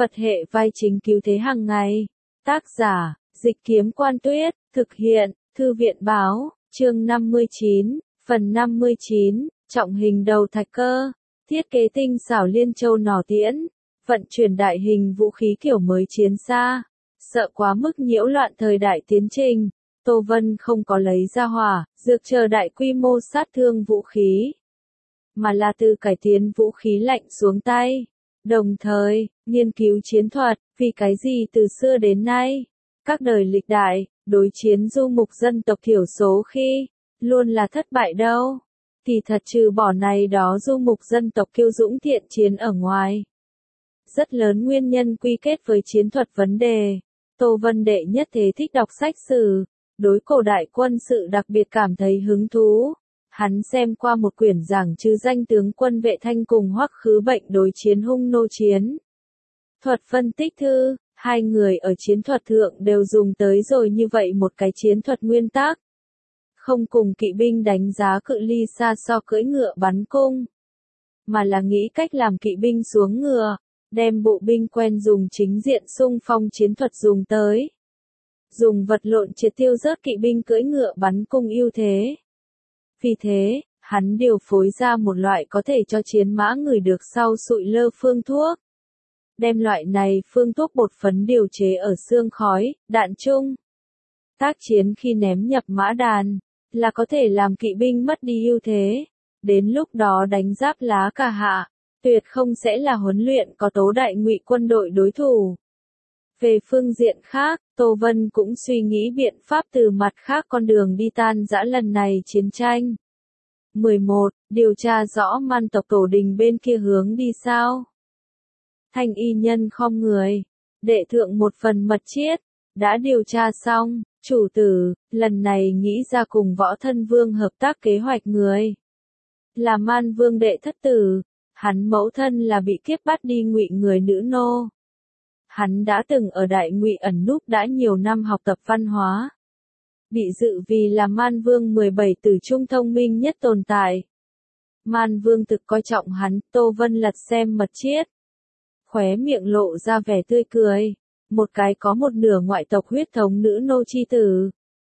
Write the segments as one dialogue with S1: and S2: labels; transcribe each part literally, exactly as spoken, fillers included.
S1: Phật hệ vai chính cứu thế hàng ngày. Tác giả, Dịch Kiếm Quan Tuyết, thực hiện, Thư viện Báo, chương năm mươi chín, phần năm mươi chín, trọng hình đầu thạch cơ, thiết kế tinh xảo liên châu nỏ tiễn, vận chuyển đại hình vũ khí kiểu mới chiến xa, sợ quá mức nhiễu loạn thời đại tiến trình. Tô Vân không có lấy ra hỏa, dược chờ đại quy mô sát thương vũ khí, mà là từ cải tiến vũ khí lạnh xuống tay. Đồng thời, nghiên cứu chiến thuật, vì cái gì từ xưa đến nay, các đời lịch đại, đối chiến du mục dân tộc thiểu số khi, luôn là thất bại đâu. Thì thật trừ bỏ này đó du mục dân tộc kiêu dũng thiện chiến ở ngoài. Rất lớn nguyên nhân quy kết với chiến thuật vấn đề. Tô Vân đệ nhất thế thích đọc sách sử, đối cổ đại quân sự đặc biệt cảm thấy hứng thú. Hắn xem qua một quyển giảng chư danh tướng quân Vệ Thanh cùng Hoắc Khứ Bệnh đối chiến hung nô chiến thuật phân tích thư, hai người ở chiến thuật thượng đều dùng tới rồi như vậy một cái chiến thuật nguyên tắc. Không cùng kỵ binh đánh giá cự ly xa so cưỡi ngựa bắn cung, mà là nghĩ cách làm kỵ binh xuống ngựa, đem bộ binh quen dùng chính diện xung phong chiến thuật dùng tới. Dùng vật lộn triệt tiêu rớt kỵ binh cưỡi ngựa bắn cung ưu thế. Vì thế, hắn điều phối ra một loại có thể cho chiến mã người được sau sụi lơ phương thuốc. Đem loại này phương thuốc bột phấn điều chế ở xương khói, đạn chung. Tác chiến khi ném nhập mã đàn, là có thể làm kỵ binh mất đi ưu thế. Đến lúc đó đánh giáp lá cả hạ, tuyệt không sẽ là huấn luyện có tố đại ngụy quân đội đối thủ. Về phương diện khác, Tô Vân cũng suy nghĩ biện pháp từ mặt khác con đường đi tan rã lần này chiến tranh. mười một. Điều tra rõ man tộc tổ đình bên kia hướng đi sao. Thanh y nhân khom người, đệ thượng một phần mật chiết, đã điều tra xong, chủ tử, lần này nghĩ ra cùng Võ Thân Vương hợp tác kế hoạch người. Là Man Vương đệ thất tử, hắn mẫu thân là bị kiếp bắt đi ngụy người nữ nô. Hắn đã từng ở Đại Ngụy ẩn núp đã nhiều năm học tập văn hóa. Bị dự vì là Man Vương mười bảy tử trung thông minh nhất tồn tại. Man Vương thực coi trọng hắn, Tô Vân lật xem mật chiết. Khóe miệng lộ ra vẻ tươi cười. Một cái có một nửa ngoại tộc huyết thống nữ nô chi tử.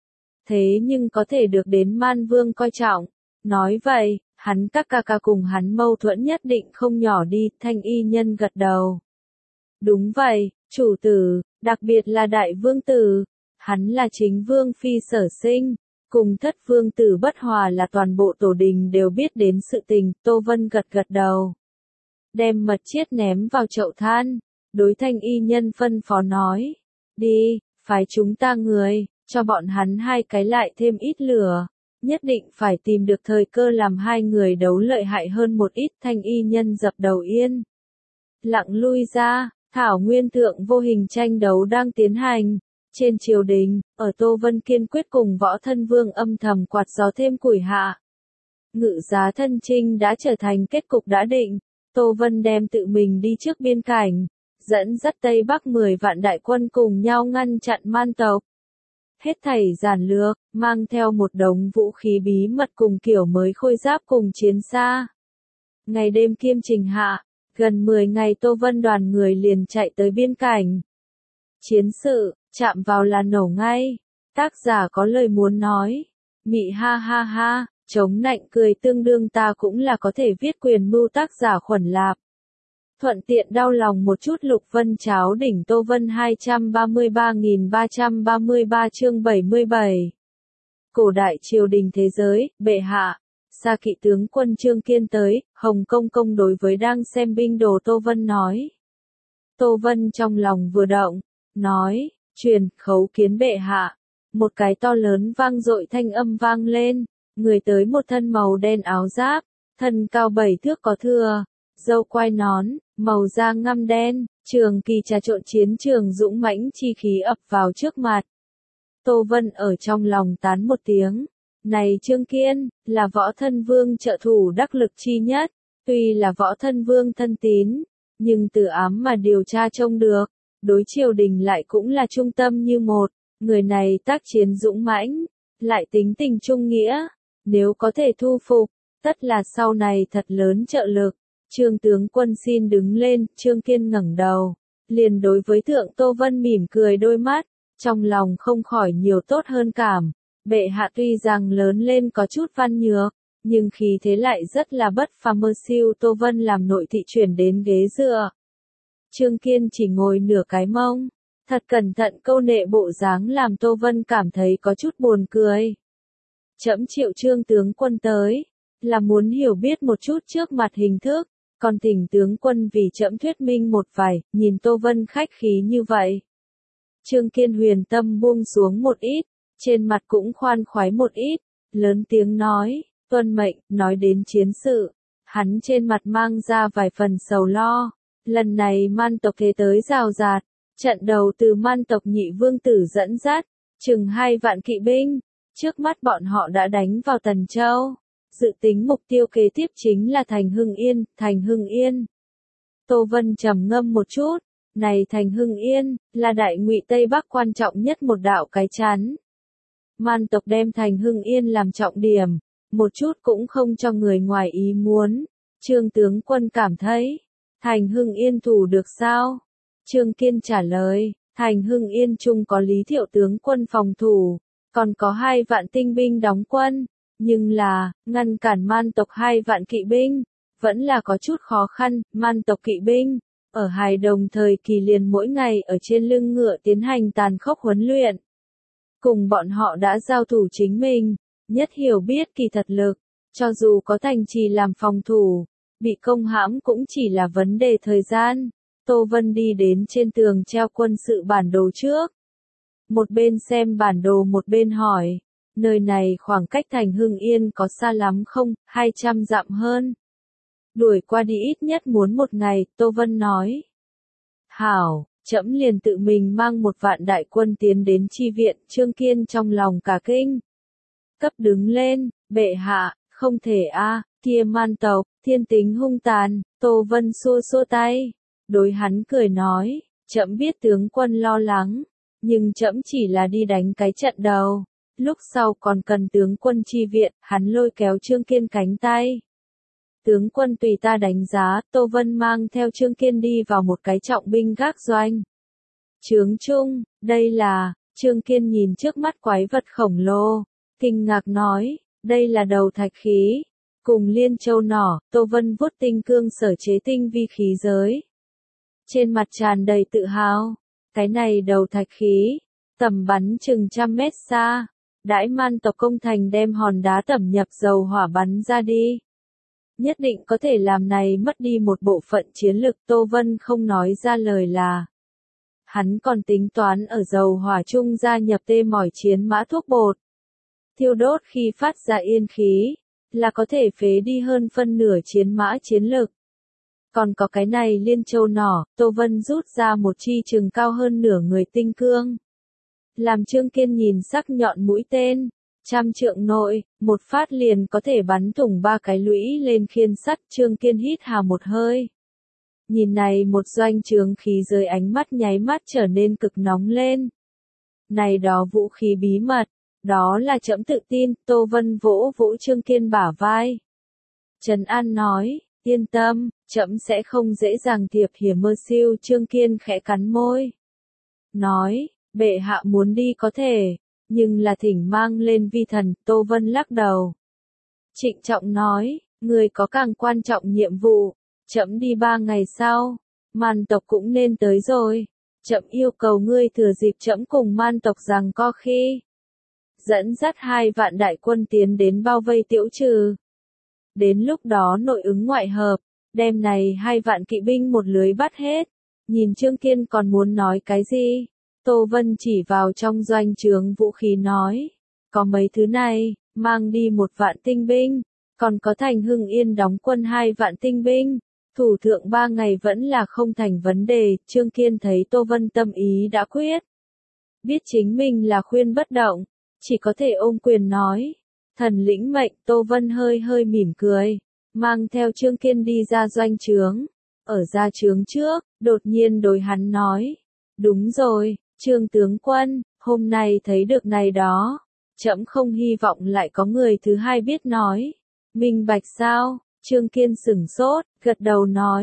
S1: Thế nhưng có thể được đến Man Vương coi trọng. Nói vậy, hắn các ca ca cùng hắn mâu thuẫn nhất định không nhỏ đi, thanh y nhân gật đầu. Đúng vậy, chủ tử, đặc biệt là đại vương tử, hắn là chính vương phi sở sinh, cùng thất vương tử bất hòa là toàn bộ tổ đình đều biết đến sự tình, Tô Vân gật gật đầu. Đem mật chiết ném vào chậu than, đối thanh y nhân phân phó nói, đi, phái chúng ta người, cho bọn hắn hai cái lại thêm ít lửa, nhất định phải tìm được thời cơ làm hai người đấu lợi hại hơn một ít, thanh y nhân dập đầu yên. Lặng lui ra. Thảo Nguyên thượng vô hình tranh đấu đang tiến hành. Trên triều đình, ở Tô Vân kiên quyết cùng Võ Thân Vương âm thầm quạt gió thêm củi hạ. Ngự giá thân chinh đã trở thành kết cục đã định. Tô Vân đem tự mình đi trước biên cảnh, dẫn dắt Tây Bắc mười vạn đại quân cùng nhau ngăn chặn man tộc. Hết thảy giản lược, mang theo một đống vũ khí bí mật cùng kiểu mới khôi giáp cùng chiến xa. Ngày đêm kiêm trình hạ. Gần mười ngày Tô Vân đoàn người liền chạy tới biên cảnh. Chiến sự, chạm vào là nổ ngay. Tác giả có lời muốn nói. Mị ha ha ha, chống nạnh cười tương đương ta cũng là có thể viết quyền mưu tác giả Khuẩn Lạp. Thuận tiện đau lòng một chút Lục Vân cháo đỉnh Tô Vân hai trăm ba mươi ba nghìn ba trăm ba mươi ba chương bảy mươi bảy. Cổ đại triều đình thế giới, bệ hạ. Sa kỵ tướng quân Trương Kiên tới, Hồng Công công đối với đang xem binh đồ Tô Vân nói. Tô Vân trong lòng vừa động, nói, truyền, khấu kiến bệ hạ. Một cái to lớn vang dội thanh âm vang lên, người tới một thân màu đen áo giáp, thân cao bảy thước có thừa, râu quai nón, màu da ngăm đen, trường kỳ trà trộn chiến trường dũng mãnh chi khí ập vào trước mặt. Tô Vân ở trong lòng tán một tiếng. Này Trương Kiên, là Võ Thân Vương trợ thủ đắc lực chi nhất, tuy là Võ Thân Vương thân tín, nhưng từ ám mà điều tra trông được, đối triều đình lại cũng là trung tâm như một, người này tác chiến dũng mãnh, lại tính tình trung nghĩa, nếu có thể thu phục, tất là sau này thật lớn trợ lực. Trương tướng quân xin đứng lên, Trương Kiên ngẩng đầu, liền đối với Thượng Tô Vân mỉm cười đôi mắt, trong lòng không khỏi nhiều tốt hơn cảm. Bệ hạ tuy rằng lớn lên có chút văn nhược, nhưng khí thế lại rất là bất phàm. Mơ siêu Tô Vân làm nội thị chuyển đến ghế dựa. Trương Kiên chỉ ngồi nửa cái mông, thật cẩn thận câu nệ bộ dáng làm Tô Vân cảm thấy có chút buồn cười. Trẫm triệu Trương tướng quân tới, là muốn hiểu biết một chút trước mặt hình thức, còn thỉnh tướng quân vì trẫm thuyết minh một vài. Nhìn Tô Vân khách khí như vậy, Trương Kiên huyền tâm buông xuống một ít, trên mặt cũng khoan khoái một ít, lớn tiếng nói, tuân mệnh. Nói đến chiến sự, hắn trên mặt mang ra vài phần sầu lo. Lần này Man tộc thế tới rào rạt, trận đầu từ Man tộc nhị vương tử dẫn dắt, chừng hai vạn kỵ binh, trước mắt bọn họ đã đánh vào Tần Châu. Dự tính mục tiêu kế tiếp chính là thành Hưng Yên. Thành Hưng Yên. Tô Vân trầm ngâm một chút, này thành Hưng Yên, là đại ngụy Tây Bắc quan trọng nhất một đạo cái chắn. Man tộc đem thành Hưng Yên làm trọng điểm, một chút cũng không cho người ngoài ý muốn. Trương tướng quân cảm thấy, thành Hưng Yên thủ được sao? Trương Kiên trả lời, thành Hưng Yên chung có Lý Thiệu tướng quân phòng thủ, còn có hai vạn tinh binh đóng quân, nhưng là, ngăn cản Man tộc hai vạn kỵ binh, vẫn là có chút khó khăn. Man tộc kỵ binh, ở hài đồng thời kỳ liền mỗi ngày ở trên lưng ngựa tiến hành tàn khốc huấn luyện. Cùng bọn họ đã giao thủ chính mình, nhất hiểu biết kỳ thật lực, cho dù có thành trì làm phòng thủ, bị công hãm cũng chỉ là vấn đề thời gian. Tô Vân đi đến trên tường treo quân sự bản đồ trước. Một bên xem bản đồ một bên hỏi, nơi này khoảng cách thành Hưng Yên có xa lắm không? hai trăm dặm hơn. Đuổi qua đi ít nhất muốn một ngày, Tô Vân nói. Hảo, trẫm liền tự mình mang một vạn đại quân tiến đến chi viện. Trương Kiên trong lòng cả kinh. Cấp đứng lên, bệ hạ, không thể a, kia Man tộc, thiên tính hung tàn. Tô Vân xua xua tay, đối hắn cười nói, trẫm biết tướng quân lo lắng, nhưng trẫm chỉ là đi đánh cái trận đầu, lúc sau còn cần tướng quân chi viện. Hắn lôi kéo Trương Kiên cánh tay. Tướng quân tùy ta đánh giá. Tô Vân mang theo Trương Kiên đi vào một cái trọng binh gác doanh. Trướng trung, đây là, Trương Kiên nhìn trước mắt quái vật khổng lồ, kinh ngạc nói, đây là đầu thạch khí, cùng liên châu nỏ. Tô Vân vuốt tinh cương sở chế tinh vi khí giới. Trên mặt tràn đầy tự hào, cái này đầu thạch khí, tầm bắn chừng trăm mét xa, đãi Man tộc công thành đem hòn đá tẩm nhập dầu hỏa bắn ra đi. Nhất định có thể làm này mất đi một bộ phận chiến lực. Tô Vân không nói ra lời là. Hắn còn tính toán ở dầu hỏa chung gia nhập tê mỏi chiến mã thuốc bột. Thiêu đốt khi phát ra yên khí, là có thể phế đi hơn phân nửa chiến mã chiến lực. Còn có cái này liên châu nỏ, Tô Vân rút ra một chi chừng cao hơn nửa người tinh cương. Làm Trương Kiên nhìn sắc nhọn mũi tên. Trăm trượng nội, một phát liền có thể bắn thủng ba cái lũy lên khiên sắt. Trương Kiên hít hà một hơi. Nhìn này một doanh trướng khí giới, ánh mắt nháy mắt trở nên cực nóng lên. Này đó vũ khí bí mật, đó là trẫm tự tin. Tô Vân vỗ vỗ Trương Kiên bả vai. Trấn An nói, yên tâm, trẫm sẽ không dễ dàng thiệp hiểm. Mơ siêu Trương Kiên khẽ cắn môi. Nói, bệ hạ muốn đi có thể. Nhưng là thỉnh mang lên vi thần. Tô Vân lắc đầu. Trịnh trọng nói, người có càng quan trọng nhiệm vụ. Trẫm đi ba ngày sau, Man tộc cũng nên tới rồi. Trẫm yêu cầu ngươi thừa dịp trẫm cùng Man tộc giằng co khi dẫn dắt hai vạn đại quân tiến đến bao vây Tiễu Trừ. Đến lúc đó nội ứng ngoại hợp, đem này hai vạn kỵ binh một lưới bắt hết. Nhìn Trương Kiên còn muốn nói cái gì? Tô Vân chỉ vào trong doanh trướng vũ khí nói, có mấy thứ này, mang đi một vạn tinh binh, còn có thành Hưng Yên đóng quân hai vạn tinh binh, thủ thượng ba ngày vẫn là không thành vấn đề. Trương Kiên thấy Tô Vân tâm ý đã quyết, biết chính mình là khuyên bất động, chỉ có thể ôm quyền nói, thần lĩnh mệnh. Tô Vân hơi hơi mỉm cười, mang theo Trương Kiên đi ra doanh trướng. Ở ra trướng trước, đột nhiên đối hắn nói, đúng rồi. Trương tướng quân, hôm nay thấy được này đó, trẫm không hy vọng lại có người thứ hai biết nói. Minh bạch sao? Trương Kiên sửng sốt, gật đầu nói,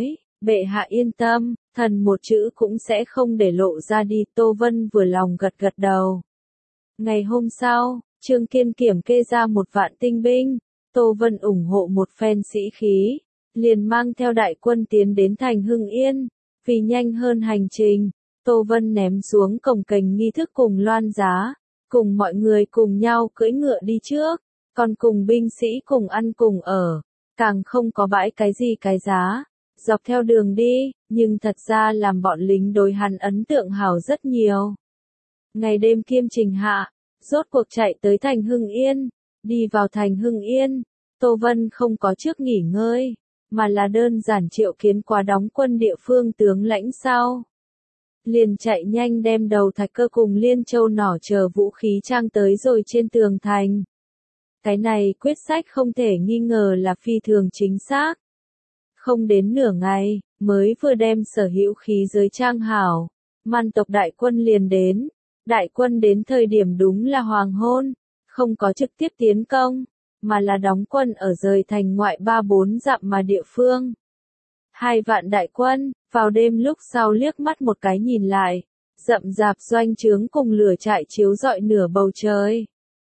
S1: Bệ hạ yên tâm, thần một chữ cũng sẽ không để lộ ra đi. Tô Vân vừa lòng gật gật đầu. Ngày hôm sau, Trương Kiên kiểm kê ra một vạn tinh binh. Tô Vân ủng hộ một phen sĩ khí, liền mang theo đại quân tiến đến thành Hưng Yên. Vì nhanh hơn hành trình, Tô Vân ném xuống cổng kềnh nghi thức cùng loan giá, cùng mọi người cùng nhau cưỡi ngựa đi trước, còn cùng binh sĩ cùng ăn cùng ở, càng không có bãi cái gì cái giá, dọc theo đường đi, nhưng thật ra làm bọn lính đối hắn ấn tượng hảo rất nhiều. Ngày đêm kiêm trình hạ, rốt cuộc chạy tới thành Hưng Yên, đi vào thành Hưng Yên, Tô Vân không có trước nghỉ ngơi, mà là đơn giản triệu kiến qua đóng quân địa phương tướng lãnh sau. Liền chạy nhanh đem đầu thạch cơ cùng liên châu nỏ chờ vũ khí trang tới rồi trên tường thành. Cái này quyết sách không thể nghi ngờ là phi thường chính xác. Không đến nửa ngày, mới vừa đem sở hữu khí giới trang hảo, Man tộc đại quân liền đến. Đại quân đến thời điểm đúng là hoàng hôn, không có trực tiếp tiến công, mà là đóng quân ở rời thành ngoại ba bốn dặm mà địa phương. Hai vạn đại quân, vào đêm lúc sau liếc mắt một cái nhìn lại, rậm rạp doanh trướng cùng lửa trại chiếu rọi nửa bầu trời.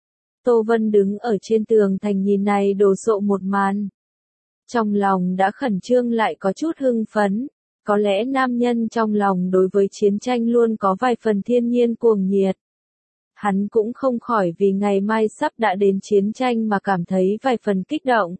S1: Tô Vân đứng ở trên tường thành nhìn này đồ sộ một màn. Trong lòng đã khẩn trương lại có chút hưng phấn, có lẽ nam nhân trong lòng đối với chiến tranh luôn có vài phần thiên nhiên cuồng nhiệt. Hắn cũng không khỏi vì ngày mai sắp đã đến chiến tranh mà cảm thấy vài phần kích động.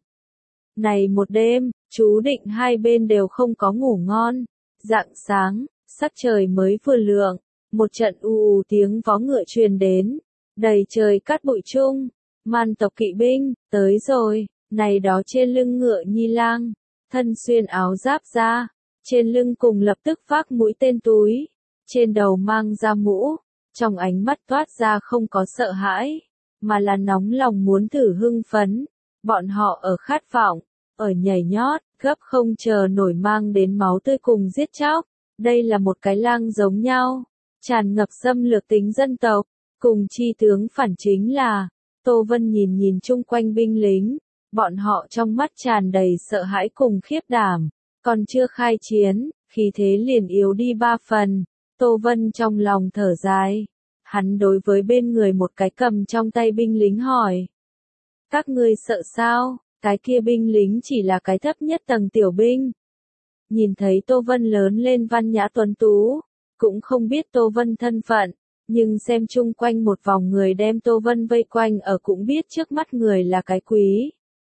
S1: Này một đêm, chú định hai bên đều không có ngủ ngon. Rạng sáng, sắc trời mới vừa lượng, một trận u u tiếng vó ngựa truyền đến, đầy trời cát bụi chung. Man tộc kỵ binh, tới rồi, này đó trên lưng ngựa nhi lang, thân xuyên áo giáp da, trên lưng cùng lập tức vác mũi tên túi, trên đầu mang ra mũ, trong ánh mắt toát ra không có sợ hãi, mà là nóng lòng muốn thử hưng phấn. Bọn họ ở khát vọng, ở nhảy nhót, gấp không chờ nổi mang đến máu tươi cùng giết chóc. Đây là một cái lang giống nhau, tràn ngập xâm lược tính dân tộc, cùng chi tướng phản chính là, Tô Vân nhìn nhìn chung quanh binh lính, bọn họ trong mắt tràn đầy sợ hãi cùng khiếp đảm, còn chưa khai chiến, khí thế liền yếu đi ba phần. Tô Vân trong lòng thở dài, hắn đối với bên người một cái cầm trong tay binh lính hỏi. Các ngươi sợ sao? Cái kia binh lính chỉ là cái thấp nhất tầng tiểu binh. Nhìn thấy Tô Vân lớn lên văn nhã tuấn tú, cũng không biết Tô Vân thân phận, nhưng xem chung quanh một vòng người đem Tô Vân vây quanh ở cũng biết trước mắt người là cái quý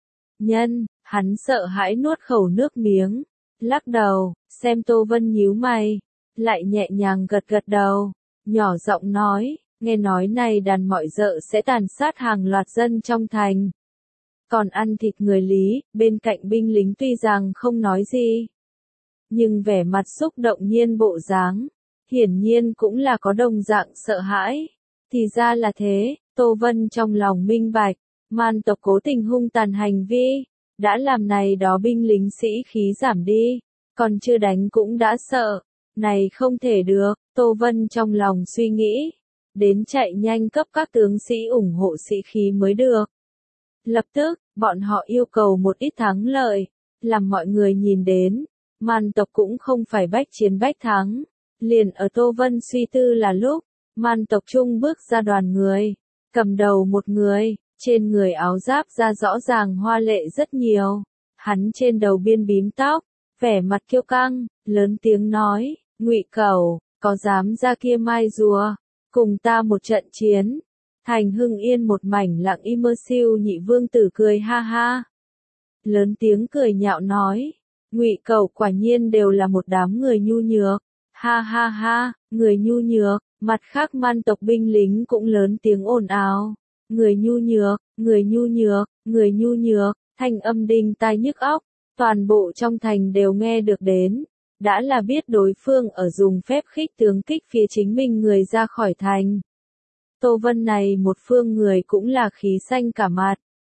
S1: nhân, hắn sợ hãi nuốt khẩu nước miếng, lắc đầu, xem Tô Vân nhíu mày, lại nhẹ nhàng gật gật đầu, nhỏ giọng nói, nghe nói này đàn mọi dợ sẽ tàn sát hàng loạt dân trong thành. Còn ăn thịt người Lý, bên cạnh binh lính tuy rằng không nói gì, nhưng vẻ mặt xúc động nhiên bộ dáng, hiển nhiên cũng là có đồng dạng sợ hãi. Thì ra là thế, Tô Vân trong lòng minh bạch, Man tộc cố tình hung tàn hành vi, đã làm này đó binh lính sĩ khí giảm đi, còn chưa đánh cũng đã sợ, này không thể được. Tô Vân trong lòng suy nghĩ, đến chạy nhanh cấp các tướng sĩ ủng hộ sĩ khí mới được. Lập tức, bọn họ yêu cầu một ít thắng lợi, làm mọi người nhìn đến, Man tộc cũng không phải bách chiến bách thắng. Liền ở Tô Vân suy tư là lúc, Man tộc trung bước ra đoàn người, cầm đầu một người, trên người áo giáp ra rõ ràng hoa lệ rất nhiều, hắn trên đầu biên bím tóc, vẻ mặt kiêu căng, lớn tiếng nói, Ngụy Cẩu, có dám ra kia mai rùa, cùng ta một trận chiến. Thành Hưng Yên một mảnh lặng im mơ siêu nhị vương tử cười ha ha. Lớn tiếng cười nhạo nói, Ngụy Cẩu quả nhiên đều là một đám người nhu nhược, ha ha ha, người nhu nhược. Mặt khác Man tộc binh lính cũng lớn tiếng ồn ào, người nhu nhược, người nhu nhược, người nhu nhược, thanh âm đinh tai nhức óc, toàn bộ trong thành đều nghe được đến, đã là biết đối phương ở dùng phép khích tướng kích phía chính mình người ra khỏi thành. Tô Vân này một phương người cũng là khí xanh cả mặt.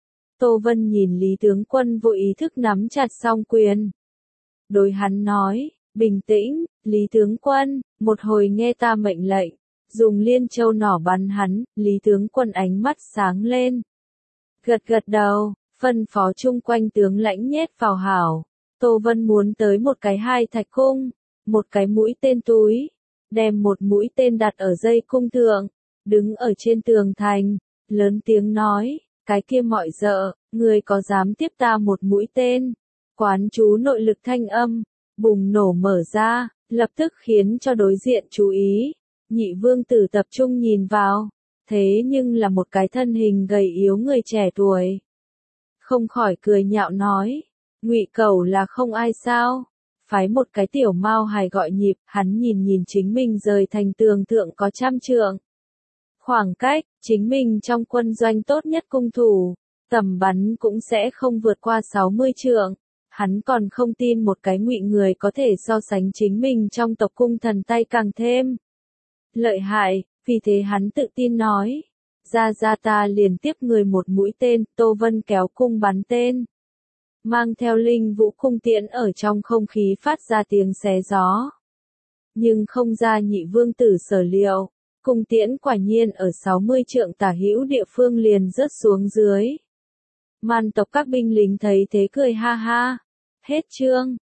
S1: Tô Vân nhìn Lý tướng quân vô ý thức nắm chặt song quyền. Đối hắn nói, bình tĩnh, Lý tướng quân, một hồi nghe ta mệnh lệnh, dùng liên châu nỏ bắn hắn. Lý tướng quân ánh mắt sáng lên, gật gật đầu, phân phó chung quanh tướng lãnh nhét vào hảo. Tô Vân muốn tới một cái hai thạch cung, một cái mũi tên túi, đem một mũi tên đặt ở dây cung thượng, đứng ở trên tường thành, lớn tiếng nói, cái kia mọi dợ, người có dám tiếp ta một mũi tên? Quán chú nội lực thanh âm, bùng nổ mở ra, lập tức khiến cho đối diện chú ý. Nhị vương tử tập trung nhìn vào, thế nhưng là một cái thân hình gầy yếu người trẻ tuổi. Không khỏi cười nhạo nói, Ngụy Cẩu là không ai sao? Phái một cái tiểu mao hài gọi nhịp, hắn nhìn nhìn chính mình rời thành tường thượng có trăm trượng. Khoảng cách, chính mình trong quân doanh tốt nhất cung thủ, tầm bắn cũng sẽ không vượt qua sáu mươi trượng. Hắn còn không tin một cái Ngụy người có thể so sánh chính mình trong tộc cung thần tay càng thêm lợi hại, vì thế hắn tự tin nói, ra ra ta liền tiếp người một mũi tên. Tô Vân kéo cung bắn tên, mang theo linh vũ cung tiễn ở trong không khí phát ra tiếng xé gió. Nhưng không ra nhị vương tử sở liệu, cung tiễn quả nhiên ở sáu mươi trượng tả hữu địa phương liền rớt xuống dưới. Man tộc các binh lính thấy thế cười ha ha. Hết chương.